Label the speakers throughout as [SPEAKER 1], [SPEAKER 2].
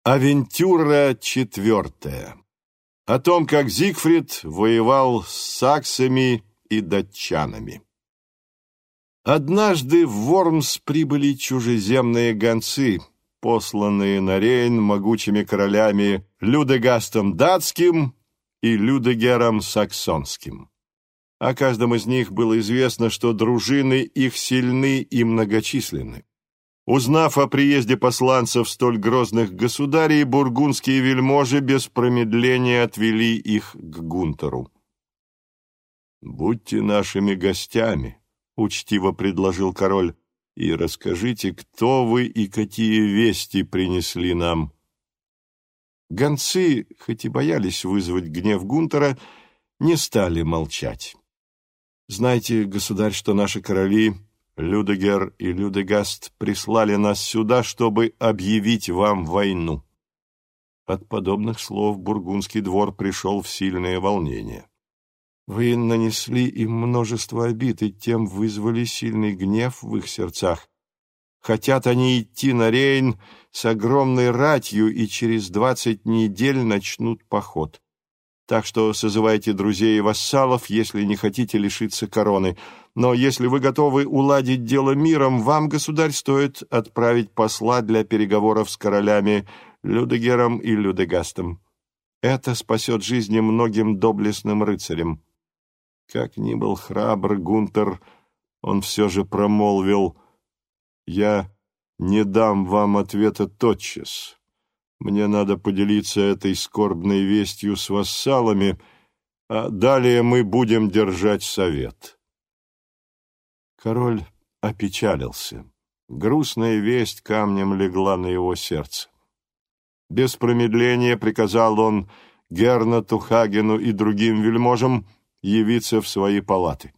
[SPEAKER 1] Авентюра четвертая. О том, как Зигфрид воевал с саксами и датчанами. Однажды в Вормс прибыли чужеземные гонцы, посланные на Рейн могучими королями Людегастом датским и Людегером саксонским. О каждом из них было известно, что дружины их сильны и многочисленны. Узнав о приезде посланцев столь грозных государей, бургундские вельможи без промедления отвели их к Гунтеру. «Будьте нашими гостями», — учтиво предложил король, — «и расскажите, кто вы и какие вести принесли нам». Гонцы, хоть и боялись вызвать гнев Гунтера, не стали молчать. «Знайте, государь, что наши короли Людегер и Людегаст прислали нас сюда, чтобы объявить вам войну». От подобных слов бургундский двор пришел в сильное волнение. «Вы нанесли им множество обид и тем вызвали сильный гнев в их сердцах. Хотят они идти на Рейн с огромной ратью и через 20 недель начнут поход. Так что созывайте друзей и вассалов, если не хотите лишиться короны. Но если вы готовы уладить дело миром, вам, государь, стоит отправить посла для переговоров с королями Людегером и Людегастом. Это спасет жизни многим доблестным рыцарям». Как ни был храбр Гунтер, он все же промолвил: «Я не дам вам ответа тотчас. Мне надо поделиться этой скорбной вестью с вассалами, а далее мы будем держать совет». Король опечалился. Грустная весть камнем легла на его сердце. Без промедления приказал он Герноту, Хагену и другим вельможам явиться в свои палаты.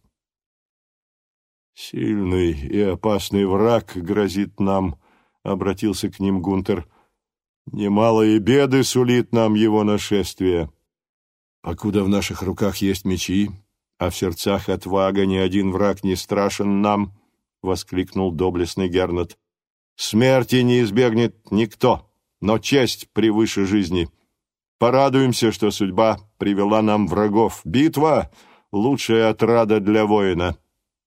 [SPEAKER 1] «Сильный и опасный враг грозит нам», — обратился к ним Гунтер. «Немалые беды сулит нам его нашествие. Покуда в наших руках есть мечи, а в сердцах отвага, ни один враг не страшен нам», — воскликнул доблестный Гернот. «Смерти не избегнет никто, но честь превыше жизни. Порадуемся, что судьба привела нам врагов. Битва — лучшая отрада для воина».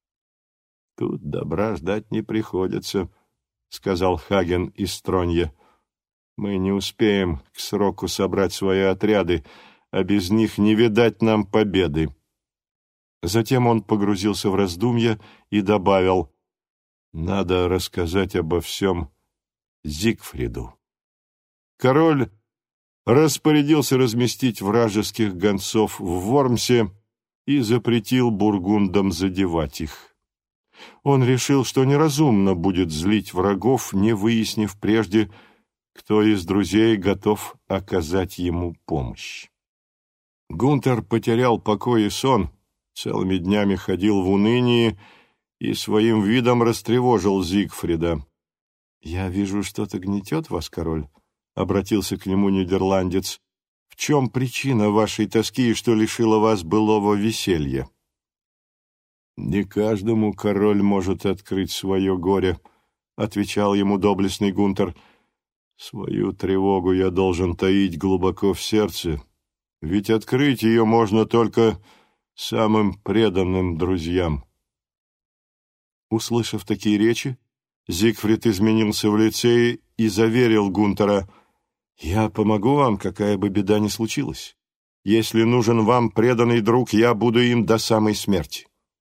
[SPEAKER 1] «Тут добра ждать не приходится», — сказал Хаген из Тронья. «Мы не успеем к сроку собрать свои отряды, а без них не видать нам победы». Затем он погрузился в раздумья и добавил: «Надо рассказать обо всем Зигфриду». Король распорядился разместить вражеских гонцов в Вормсе и запретил бургундам задевать их. Он решил, что неразумно будет злить врагов, не выяснив прежде, кто из друзей готов оказать ему помощь. Гунтер потерял покой и сон, целыми днями ходил в унынии и своим видом растревожил Зигфрида. «Я вижу, что-то гнетет вас, король», — обратился к нему нидерландец. «В чем причина вашей тоски, что лишила вас былого веселья?» «Не каждому король может открыть свое горе», — отвечал ему доблестный Гунтер. «Свою тревогу я должен таить глубоко в сердце, ведь открыть ее можно только самым преданным друзьям». Услышав такие речи, Зигфрид изменился в лице и заверил Гунтера: «Я помогу вам, какая бы беда ни случилась. Если нужен вам преданный друг, я буду им до самой смерти».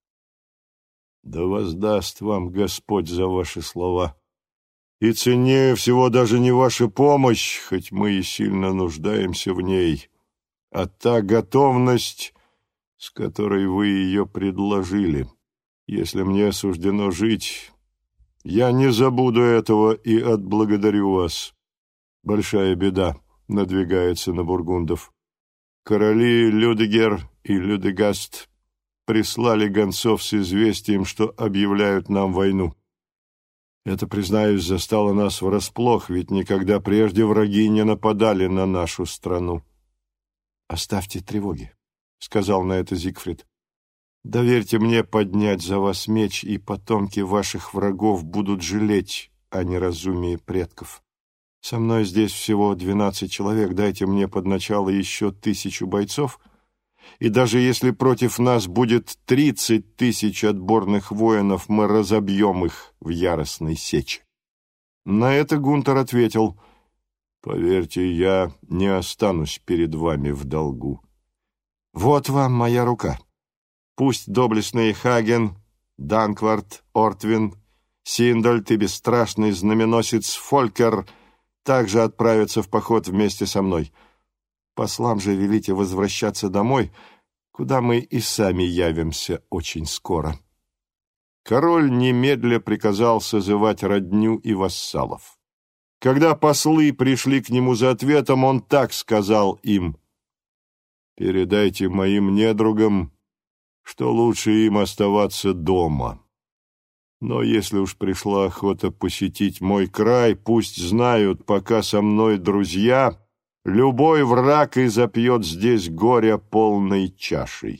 [SPEAKER 1] «Да воздаст вам Господь за ваши слова. И ценнее всего даже не ваша помощь, хоть мы и сильно нуждаемся в ней, а та готовность, с которой вы ее предложили. Если мне суждено жить, я не забуду этого и отблагодарю вас. Большая беда надвигается на бургундов. Короли Людегер и Людегаст прислали гонцов с известием, что объявляют нам войну. Это, признаюсь, застало нас врасплох, ведь никогда прежде враги не нападали на нашу страну». «Оставьте тревоги», — сказал на это Зигфрид. «Доверьте мне поднять за вас меч, и потомки ваших врагов будут жалеть о неразумии предков. Со мной здесь всего 12 человек, дайте мне под начало еще 1000 бойцов, и даже если против нас будет 30 000 отборных воинов, мы разобьем их в яростной сече». На это Гунтер ответил: «Поверьте, я не останусь перед вами в долгу. Вот вам моя рука. Пусть доблестный Хаген, Данквард, Ортвин, Синдальд и бесстрашный знаменосец Фолькер также отправятся в поход вместе со мной. Послам же велите возвращаться домой, куда мы и сами явимся очень скоро». Король немедля приказал созывать родню и вассалов. Когда послы пришли к нему за ответом, он так сказал им: «Передайте моим недругам, что лучше им оставаться дома. Но если уж пришла охота посетить мой край, пусть знают, пока со мной друзья, любой враг и запьет здесь горя полной чашей».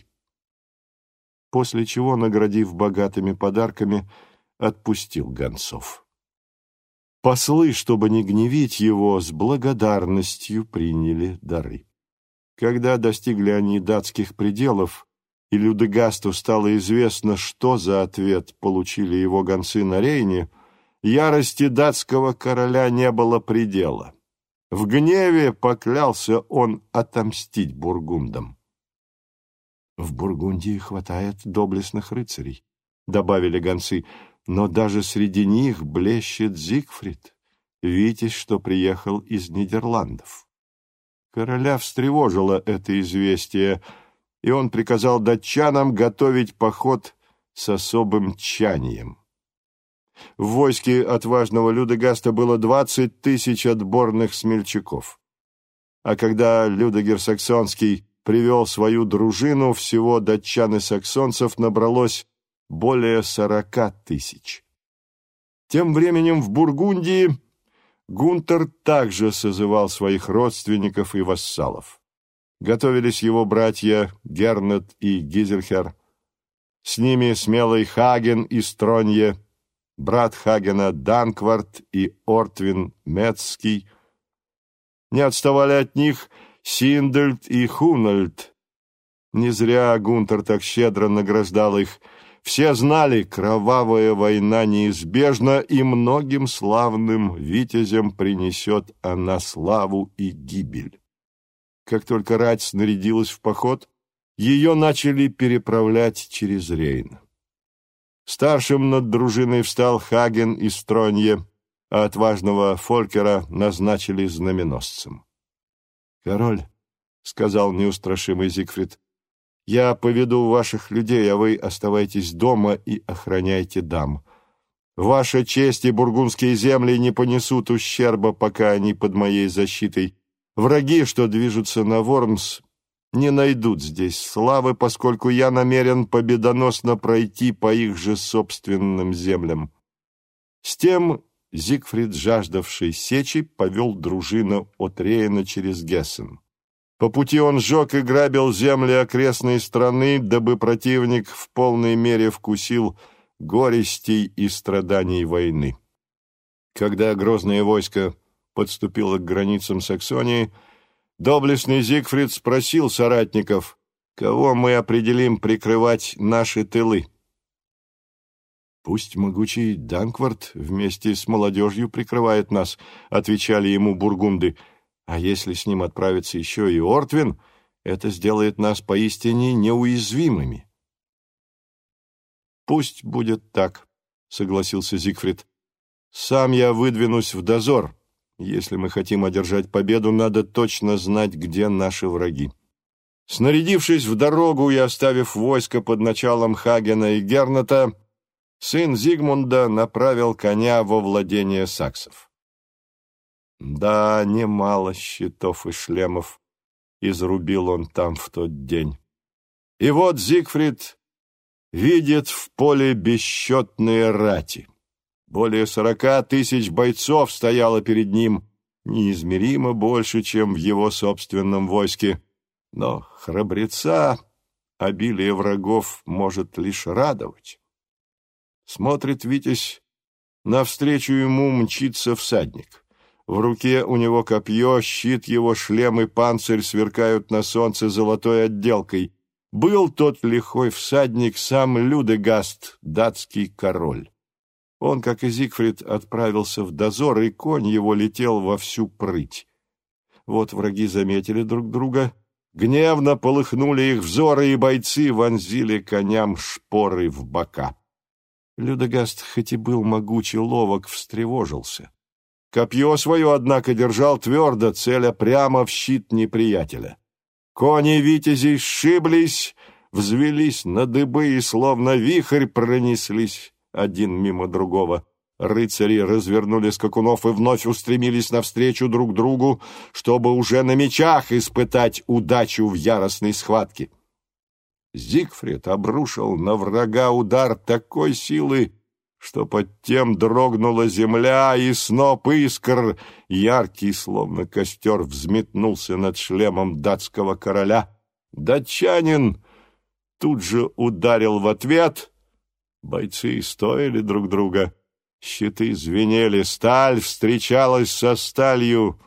[SPEAKER 1] После чего, наградив богатыми подарками, отпустил гонцов. Послы, чтобы не гневить его, с благодарностью приняли дары. Когда достигли они датских пределов, и Людегасту стало известно, что за ответ получили его гонцы на Рейне, ярости датского короля не было предела. В гневе поклялся он отомстить бургундам. «В Бургундии хватает доблестных рыцарей», — добавили гонцы, «но даже среди них блещет Зигфрид, витязь, что приехал из Нидерландов». Короля встревожило это известие, и он приказал датчанам готовить поход с особым тщанием. В войске отважного Людегаста было 20 000 отборных смельчаков. А когда Людегер Саксонский привел свою дружину, всего датчан и саксонцев набралось более 40 000. Тем временем в Бургундии Гунтер также созывал своих родственников и вассалов. Готовились его братья Гернет и Гизельхер, с ними смелый Хаген из Тронье, брат Хагена Данквард и Ортвин Мецкий. Не отставали от них Синдальд и Хунальд. Не зря Гунтер так щедро награждал их. Все знали, кровавая война неизбежна, и многим славным витязям принесет она славу и гибель. Как только рать снарядилась в поход, ее начали переправлять через Рейн. Старшим над дружиной встал Хаген из Тронье, а отважного Фолькера назначили знаменосцем. «Король», — сказал неустрашимый Зигфрид, — «я поведу ваших людей, а вы оставайтесь дома и охраняйте дам. Ваша честь и бургундские земли не понесут ущерба, пока они под моей защитой. Враги, что движутся на Вормс, не найдут здесь славы, поскольку я намерен победоносно пройти по их же собственным землям». С тем Зигфрид, жаждавший сечи, повел дружину от Рейна через Гессен. По пути он сжег и грабил земли окрестной страны, дабы противник в полной мере вкусил горестей и страданий войны. Когда грозное войско подступило к границам Саксонии, доблестный Зигфрид спросил соратников, кого мы определим прикрывать наши тылы. «Пусть могучий Данквард вместе с молодежью прикрывает нас», — отвечали ему бургунды. «А если с ним отправится еще и Ортвин, это сделает нас поистине неуязвимыми». «Пусть будет так», — согласился Зигфрид. «Сам я выдвинусь в дозор. Если мы хотим одержать победу, надо точно знать, где наши враги». Снарядившись в дорогу и оставив войско под началом Хагена и Гернета, сын Зигмунда направил коня во владение саксов. Да, немало щитов и шлемов изрубил он там в тот день. И вот Зигфрид видит в поле бесчетные рати. Более 40 000 бойцов стояло перед ним, неизмеримо больше, чем в его собственном войске. Но храбреца обилие врагов может лишь радовать. Смотрит витязь, навстречу ему мчится всадник. В руке у него копье, щит его, шлем и панцирь сверкают на солнце золотой отделкой. Был тот лихой всадник сам Людегаст, датский король. Он, как и Зигфрид, отправился в дозор, и конь его летел во всю прыть. Вот враги заметили друг друга, гневно полыхнули их взоры, и бойцы вонзили коням шпоры в бока. Людегаст, хоть и был могучий ловок, встревожился. Копье свое, однако, держал твердо, целя прямо в щит неприятеля. Кони витязей сшиблись, взвелись на дыбы и, словно вихрь, пронеслись один мимо другого. Рыцари развернули скакунов и вновь устремились навстречу друг другу, чтобы уже на мечах испытать удачу в яростной схватке. Зигфрид обрушил на врага удар такой силы, что под тем дрогнула земля, и сноп искр, яркий, словно костер, взметнулся над шлемом датского короля. Датчанин тут же ударил в ответ. Бойцы стоили друг друга. Щиты звенели, сталь встречалась со сталью.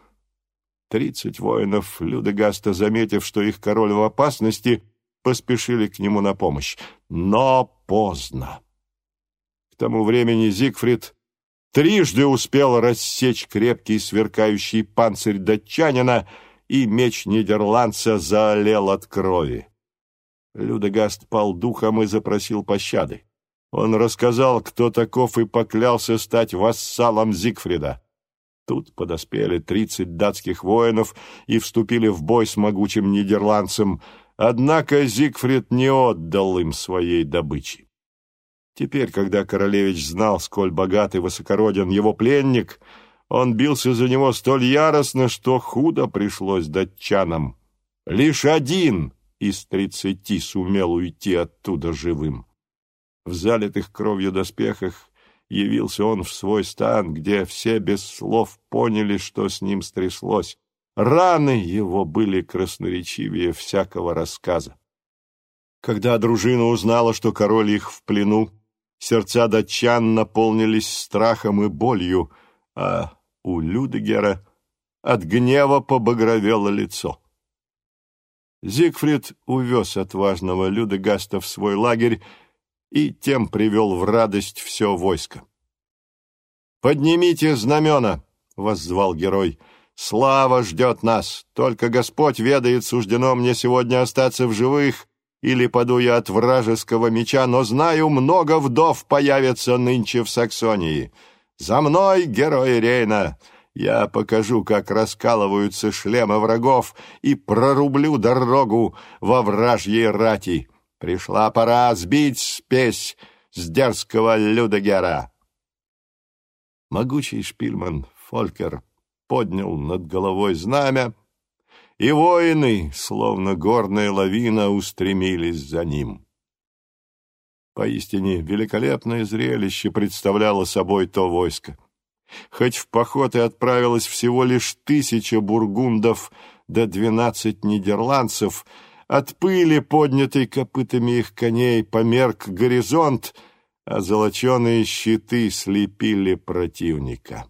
[SPEAKER 1] 30 воинов Людегаста, заметив, что их король в опасности, поспешили к нему на помощь. Но поздно. К тому времени Зигфрид трижды успел рассечь крепкий сверкающий панцирь датчанина, и меч нидерландца заолел от крови. Людегаст пал духом и запросил пощады. Он рассказал, кто таков, и поклялся стать вассалом Зигфрида. Тут подоспели 30 датских воинов и вступили в бой с могучим нидерландцем, однако Зигфрид не отдал им своей добычи. Теперь, когда королевич знал, сколь богат и высокороден его пленник, он бился за него столь яростно, что худо пришлось датчанам. Лишь один из 30 сумел уйти оттуда живым. В залитых кровью доспехах явился он в свой стан, где все без слов поняли, что с ним стряслось. Раны его были красноречивее всякого рассказа. Когда дружина узнала, что король их в плену, сердца датчан наполнились страхом и болью, а у Людегера от гнева побагровело лицо. Зигфрид увез отважного Людегаста в свой лагерь и тем привел в радость все войско. «Поднимите знамена!» — воззвал герой. «Слава ждет нас! Только Господь ведает, суждено мне сегодня остаться в живых, или паду я от вражеского меча, но знаю, много вдов появится нынче в Саксонии. За мной, герой Рейна! Я покажу, как раскалываются шлемы врагов, и прорублю дорогу во вражьей рати. Пришла пора сбить спесь с дерзкого Людегера». Могучий шпильман Фолькер поднял над головой знамя, и воины, словно горная лавина, устремились за ним. Поистине великолепное зрелище представляло собой то войско. Хоть в поход и отправилось всего лишь 1000 бургундов да 12 нидерландцев, от пыли, поднятой копытами их коней, померк горизонт, а золоченые щиты слепили противника.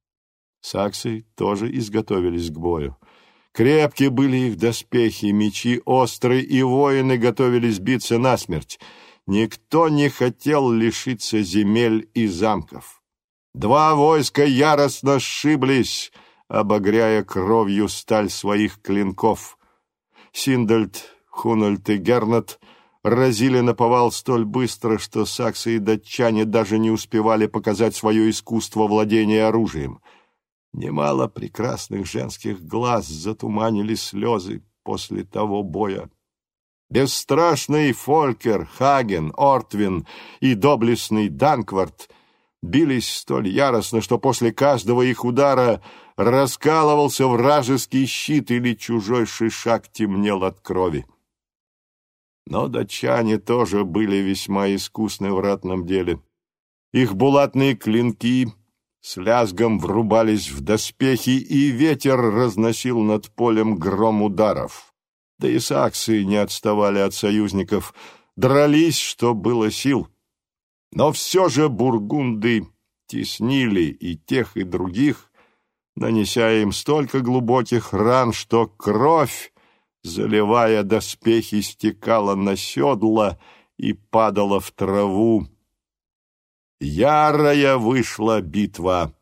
[SPEAKER 1] Саксы тоже изготовились к бою. Крепки были их доспехи, мечи острые, и воины готовились биться насмерть. Никто не хотел лишиться земель и замков. Два войска яростно сшиблись, обогряя кровью сталь своих клинков. Синдальд, Хунальд и Гернат разили наповал столь быстро, что саксы и датчане даже не успевали показать свое искусство владения оружием. Немало прекрасных женских глаз затуманили слезы после того боя. Бесстрашный Фолькер, Хаген, Ортвин и доблестный Данквард бились столь яростно, что после каждого их удара раскалывался вражеский щит или чужой шишак темнел от крови. Но датчане тоже были весьма искусны в ратном деле. Их булатные клинки с лязгом врубались в доспехи, и ветер разносил над полем гром ударов. Да и саксы не отставали от союзников, дрались, что было сил. Но все же бургунды теснили и тех, и других, нанеся им столько глубоких ран, что кровь, заливая доспехи, стекала на седла и падала в траву. Ярая вышла битва.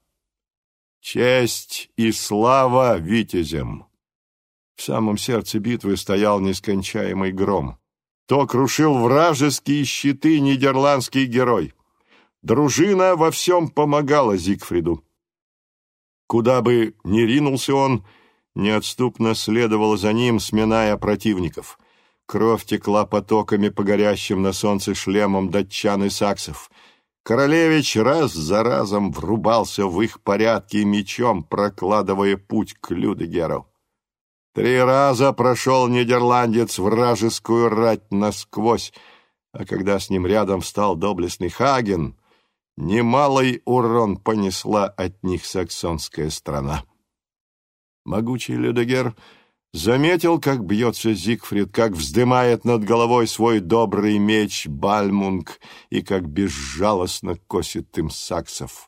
[SPEAKER 1] Честь и слава витязям! В самом сердце битвы стоял нескончаемый гром. То крушил вражеские щиты нидерландский герой. Дружина во всем помогала Зигфриду. Куда бы ни ринулся он, неотступно следовало за ним, сминая противников. Кровь текла потоками по горящим на солнце шлемам датчан и саксов. Королевич раз за разом врубался в их порядки мечом, прокладывая путь к Людегеру. 3 раза прошел нидерландец вражескую рать насквозь, а когда с ним рядом встал доблестный Хаген, немалый урон понесла от них саксонская страна. Могучий Людегер заметил, как бьется Зигфрид, как вздымает над головой свой добрый меч Бальмунг и как безжалостно косит им саксов.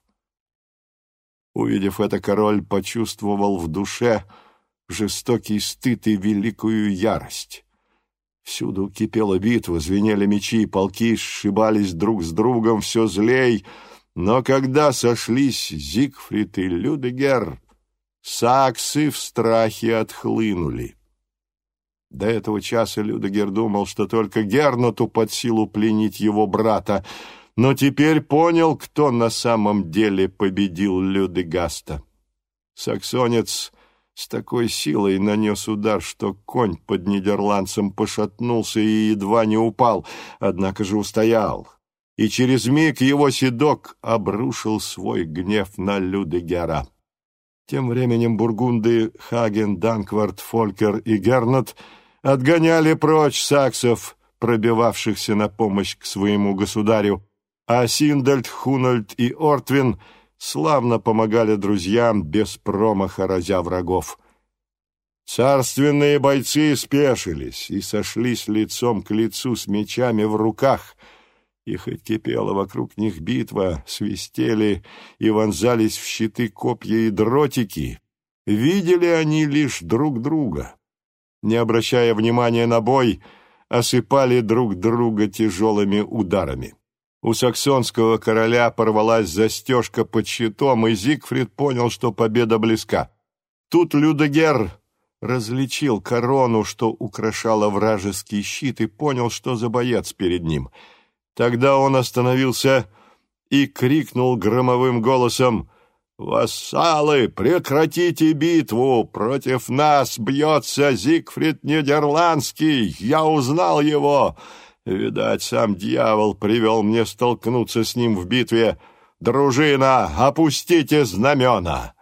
[SPEAKER 1] Увидев это, король почувствовал в душе жестокий стыд и великую ярость. Всюду кипела битва, звенели мечи, полки сшибались друг с другом все злей, но когда сошлись Зигфрид и Людегер, саксы в страхе отхлынули. До этого часа Людегер думал, что только Герноту под силу пленить его брата, но теперь понял, кто на самом деле победил Людегаста. Саксонец с такой силой нанес удар, что конь под нидерландцем пошатнулся и едва не упал, однако же устоял, и через миг его седок обрушил свой гнев на Людегера. Тем временем бургунды Хаген, Данквард, Фолькер и Гернот отгоняли прочь саксов, пробивавшихся на помощь к своему государю, а Синдальд, Хунальд и Ортвин славно помогали друзьям, без промаха разя врагов. Царственные бойцы спешились и сошлись лицом к лицу с мечами в руках, и хоть кипела вокруг них битва, свистели и вонзались в щиты копья и дротики, видели они лишь друг друга. Не обращая внимания на бой, осыпали друг друга тяжелыми ударами. У саксонского короля порвалась застежка под щитом, и Зигфрид понял, что победа близка. Тут Людегер различил корону, что украшала вражеский щит, и понял, что за боец перед ним. Тогда он остановился и крикнул громовым голосом: «Вассалы, прекратите битву! Против нас бьется Зигфрид Нидерландский! Я узнал его! Видать, сам дьявол привел мне столкнуться с ним в битве. Дружина, опустите знамена!»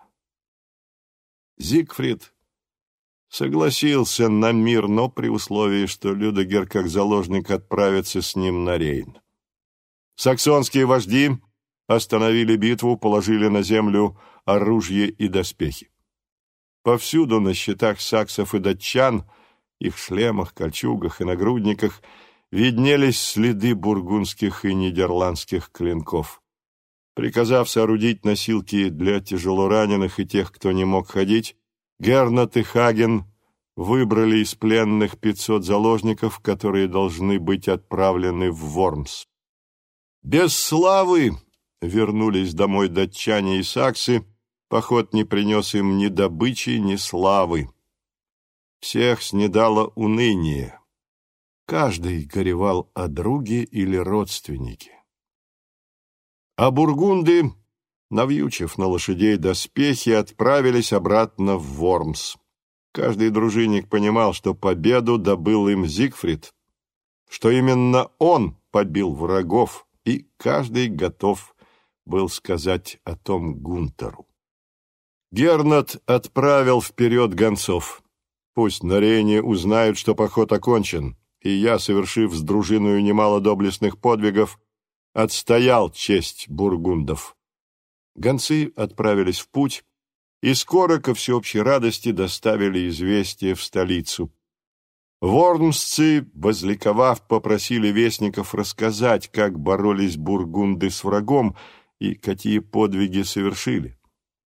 [SPEAKER 1] Зигфрид согласился на мир, но при условии, что Людегер как заложник отправится с ним на Рейн. Саксонские вожди остановили битву, положили на землю оружие и доспехи. Повсюду на щитах саксов и датчан, их шлемах, кольчугах и нагрудниках виднелись следы бургундских и нидерландских клинков. Приказав соорудить носилки для тяжелораненых и тех, кто не мог ходить, Гернот и Хаген выбрали из пленных 500 заложников, которые должны быть отправлены в Вормс. Без славы вернулись домой датчане и саксы, поход не принес им ни добычи, ни славы. Всех снедало уныние. Каждый горевал о друге или родственнике. А бургунды, навьючив на лошадей доспехи, отправились обратно в Вормс. Каждый дружинник понимал, что победу добыл им Зигфрид, что именно он побил врагов, и каждый готов был сказать о том Гунтеру. Гернот отправил вперед гонцов. Пусть на Рейне узнают, что поход окончен, и я, совершив с дружиною немало доблестных подвигов, отстоял честь бургундов. Гонцы отправились в путь, и скоро, ко всеобщей радости, доставили известие в столицу. Вормсцы, возликовав, попросили вестников рассказать, как боролись бургунды с врагом и какие подвиги совершили.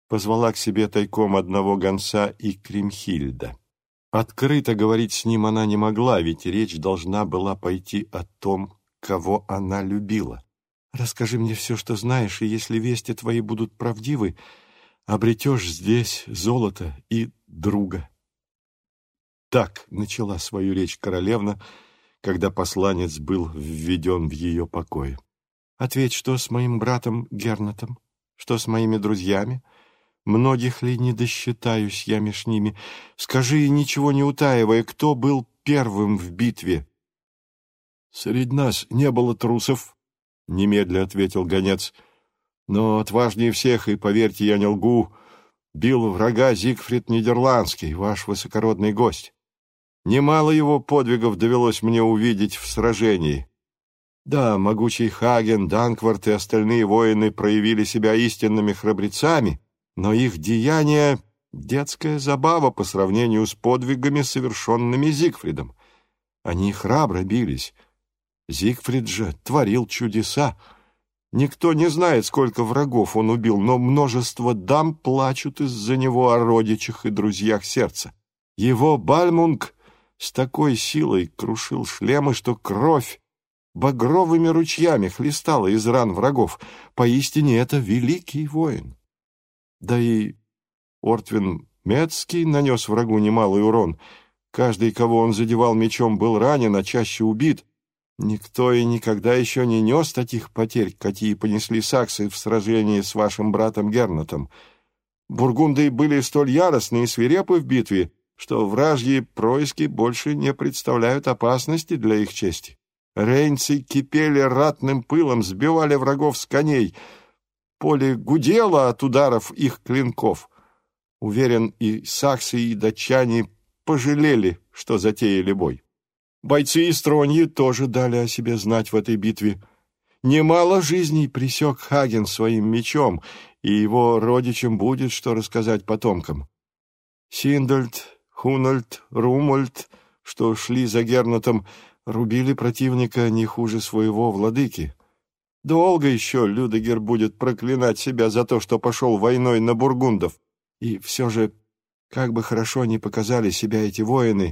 [SPEAKER 1] позвала к себе тайком одного гонца и Кримхильда. Открыто говорить с ним она не могла, ведь речь должна была пойти о том, кого она любила. «Расскажи мне все, что знаешь, и если вести твои будут правдивы, обретешь здесь золото и друга». Так начала свою речь королевна, когда посланец был введен в ее покои. «Ответь, что с моим братом Гернотом? Что с моими друзьями? Многих ли не досчитаюсь я меж ними? Скажи, ничего не утаивая, кто был первым в битве?» «Среди нас не было трусов», — немедля ответил гонец. «Но отважнее всех, и, поверьте, я не лгу, бил врага Зигфрид Нидерландский, ваш высокородный гость. Немало его подвигов довелось мне увидеть в сражении. Да, могучий Хаген, Данкварт и остальные воины проявили себя истинными храбрецами, но их деяния — детская забава по сравнению с подвигами, совершенными Зигфридом. Они храбро бились. Зигфрид же творил чудеса. Никто не знает, сколько врагов он убил, но множество дам плачут из-за него о родичах и друзьях сердца. Его Бальмунг с такой силой крушил шлемы, что кровь багровыми ручьями хлестала из ран врагов. Поистине это великий воин. Да и Ортвин Мецкий нанес врагу немалый урон. Каждый, кого он задевал мечом, был ранен, а чаще убит. Никто и никогда еще не нес таких потерь, какие понесли саксы в сражении с вашим братом Гернотом. Бургунды были столь яростны и свирепы в битве, что вражьи происки больше не представляют опасности для их чести. Рейнцы кипели ратным пылом, сбивали врагов с коней. Поле гудело от ударов их клинков. Уверен, и саксы, и датчане пожалели, что затеяли бой. Бойцы Истроньи тоже дали о себе знать в этой битве. Немало жизней пресек Хаген своим мечом, и его родичам будет что рассказать потомкам. Синдольд, Хунольд, Румольд, что шли за Гернотом, рубили противника не хуже своего владыки. Долго еще Людегер будет проклинать себя за то, что пошел войной на бургундов. И все же, как бы хорошо ни показали себя эти воины,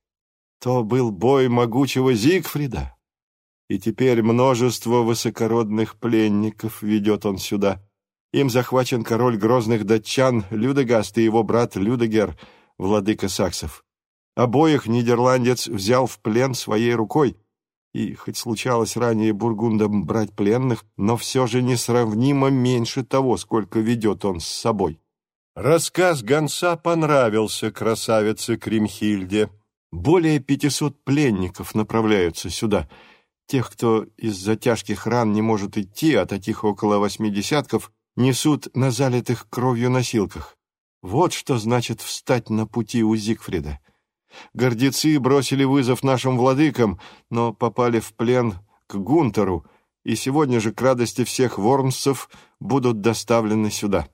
[SPEAKER 1] то был бой могучего Зигфрида, и теперь множество высокородных пленников ведет он сюда. Им захвачен король грозных датчан Людегаст и его брат Людегер, владыка саксов. Обоих нидерландец взял в плен своей рукой, и, хоть случалось ранее бургундам брать пленных, но все же несравнимо меньше того, сколько ведет он с собой. Рассказ гонца понравился красавице Кримхильде. Более 500 пленников направляются сюда. Тех, кто из-за тяжких ран не может идти, а таких около 80, несут на залитых кровью носилках. Вот что значит встать на пути у Зигфрида. Гордецы бросили вызов нашим владыкам, но попали в плен к Гунтеру, и сегодня же к радости всех вормсцев будут доставлены сюда.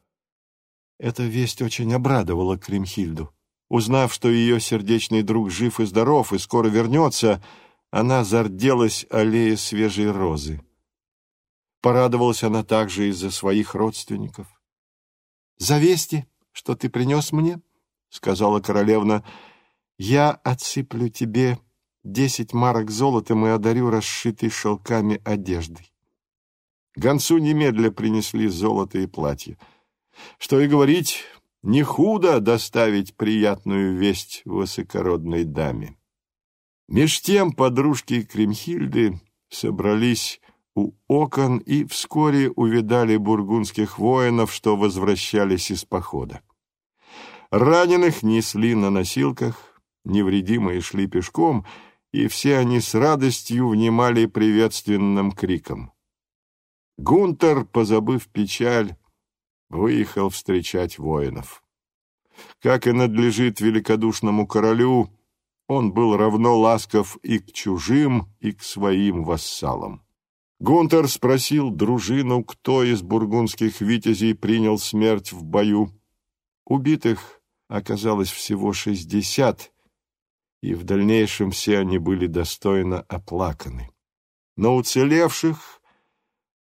[SPEAKER 1] Эта весть очень обрадовала Кримхильду. Узнав, что ее сердечный друг жив и здоров и скоро вернется, она зарделась аллея свежей розы. Порадовалась она также из-за своих родственников. «За вести, что ты принес мне, — сказала королевна, — я отсыплю тебе 10 марок золотом и одарю расшитой шелками одеждой». Гонцу немедля принесли золото и платье. Что и говорить, не худо доставить приятную весть высокородной даме. Меж тем подружки Кримхильды собрались у окон и вскоре увидали бургундских воинов, что возвращались из похода. Раненых несли на носилках, невредимые шли пешком, и все они с радостью внимали приветственным крикам. Гунтер, позабыв печаль, выехал встречать воинов. Как и надлежит великодушному королю, он был равно ласков и к чужим, и к своим вассалам. Гунтер спросил дружину, кто из бургундских витязей принял смерть в бою. Убитых оказалось всего 60, и в дальнейшем все они были достойно оплаканы. Но уцелевших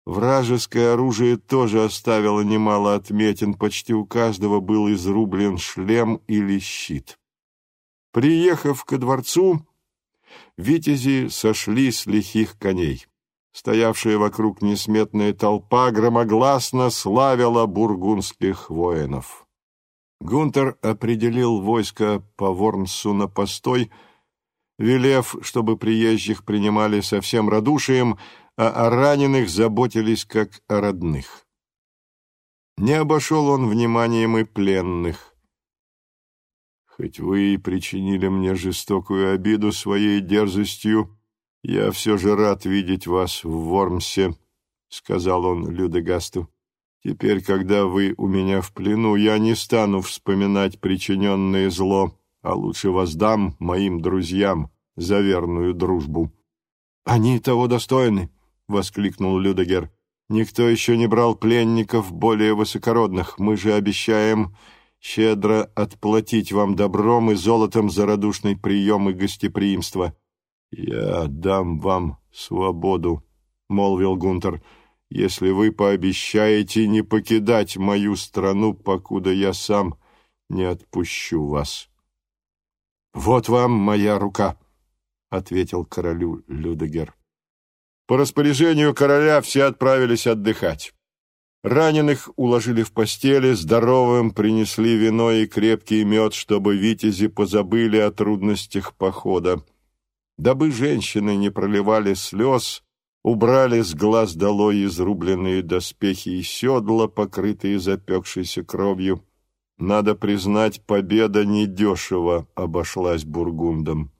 [SPEAKER 1] Вражеское оружие тоже оставило немало отметин, почти у каждого был изрублен шлем или щит. Приехав ко дворцу, витязи сошли с лихих коней. Стоявшая вокруг несметная толпа громогласно славила бургундских воинов. Гунтер определил войско по Вормсу на постой, велев, чтобы приезжих принимали со всем радушием, а о раненых заботились как о родных. Не обошел он вниманием и пленных. «Хоть вы и причинили мне жестокую обиду своей дерзостью, я все же рад видеть вас в Вормсе», — сказал он Людегасту. «Теперь, когда вы у меня в плену, я не стану вспоминать причиненное зло, а лучше воздам моим друзьям за верную дружбу». «Они того достойны», — воскликнул Людегер. «Никто еще не брал пленников более высокородных. Мы же обещаем щедро отплатить вам добром и золотом за радушный прием и гостеприимство». «Я дам вам свободу», — молвил Гунтер, «если вы пообещаете не покидать мою страну, покуда я сам не отпущу вас». «Вот вам моя рука», — ответил королю Людегер. По распоряжению короля все отправились отдыхать. Раненых уложили в постели, здоровым принесли вино и крепкий мед, чтобы витязи позабыли о трудностях похода. Дабы женщины не проливали слез, убрали с глаз долой изрубленные доспехи и седла, покрытые запекшейся кровью. Надо признать, победа недешево обошлась бургундам.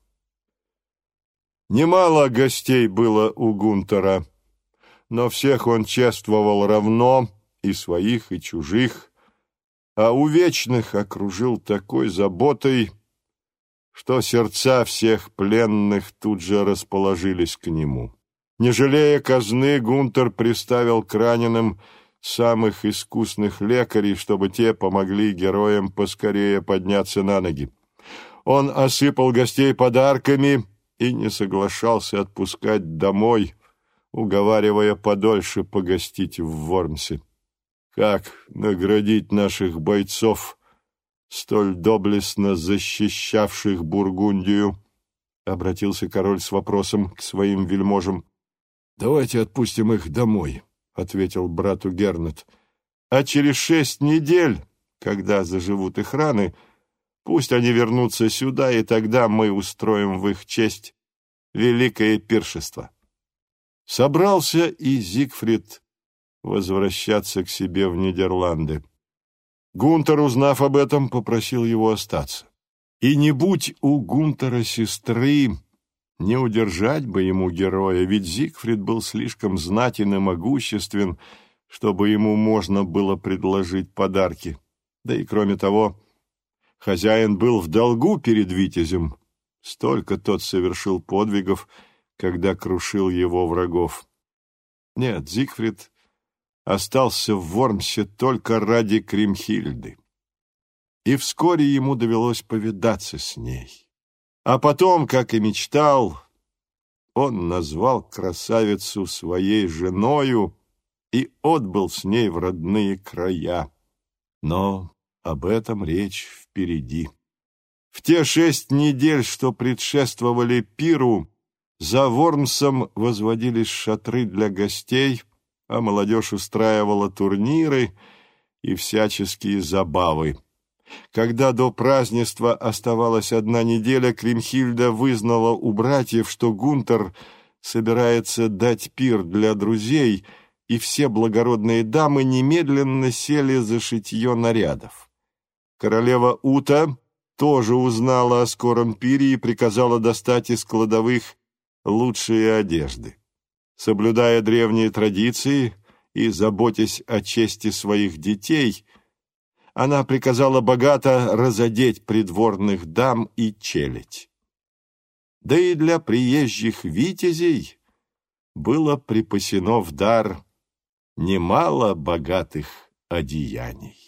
[SPEAKER 1] Немало гостей было у Гунтера, но всех он чествовал равно, и своих, и чужих, а увечных окружил такой заботой, что сердца всех пленных тут же расположились к нему. Не жалея казны, Гунтер приставил к раненым самых искусных лекарей, чтобы те помогли героям поскорее подняться на ноги. Он осыпал гостей подарками и не соглашался отпускать домой, уговаривая подольше погостить в Вормсе. «Как наградить наших бойцов, столь доблестно защищавших Бургундию?» — обратился король с вопросом к своим вельможам. «Давайте отпустим их домой», — ответил брату Гернет. «А через 6 недель, когда заживут их раны, пусть они вернутся сюда, и тогда мы устроим в их честь великое пиршество». Собрался и Зигфрид возвращаться к себе в Нидерланды. Гунтер, узнав об этом, попросил его остаться. И не будь у Гунтера сестры, не удержать бы ему героя, ведь Зигфрид был слишком знатен и могуществен, чтобы ему можно было предложить подарки. Да и кроме того, хозяин был в долгу перед витязем. Столько тот совершил подвигов, когда крушил его врагов. Нет, Зигфрид остался в Вормсе только ради Кримхильды. И вскоре ему довелось повидаться с ней. А потом, как и мечтал, он назвал красавицу своей женою и отбыл с ней в родные края. Но об этом речь впереди. В те 6 недель, что предшествовали пиру, за Вормсом возводились шатры для гостей, а молодежь устраивала турниры и всяческие забавы. Когда до празднества оставалась 1 неделя, Кримхильда вызнала у братьев, что Гунтер собирается дать пир для друзей, и все благородные дамы немедленно сели за шитье нарядов. Королева Ута тоже узнала о скором пире и приказала достать из кладовых лучшие одежды. Соблюдая древние традиции и заботясь о чести своих детей, она приказала богато разодеть придворных дам и челядь. Да и для приезжих витязей было припасено в дар немало богатых одеяний.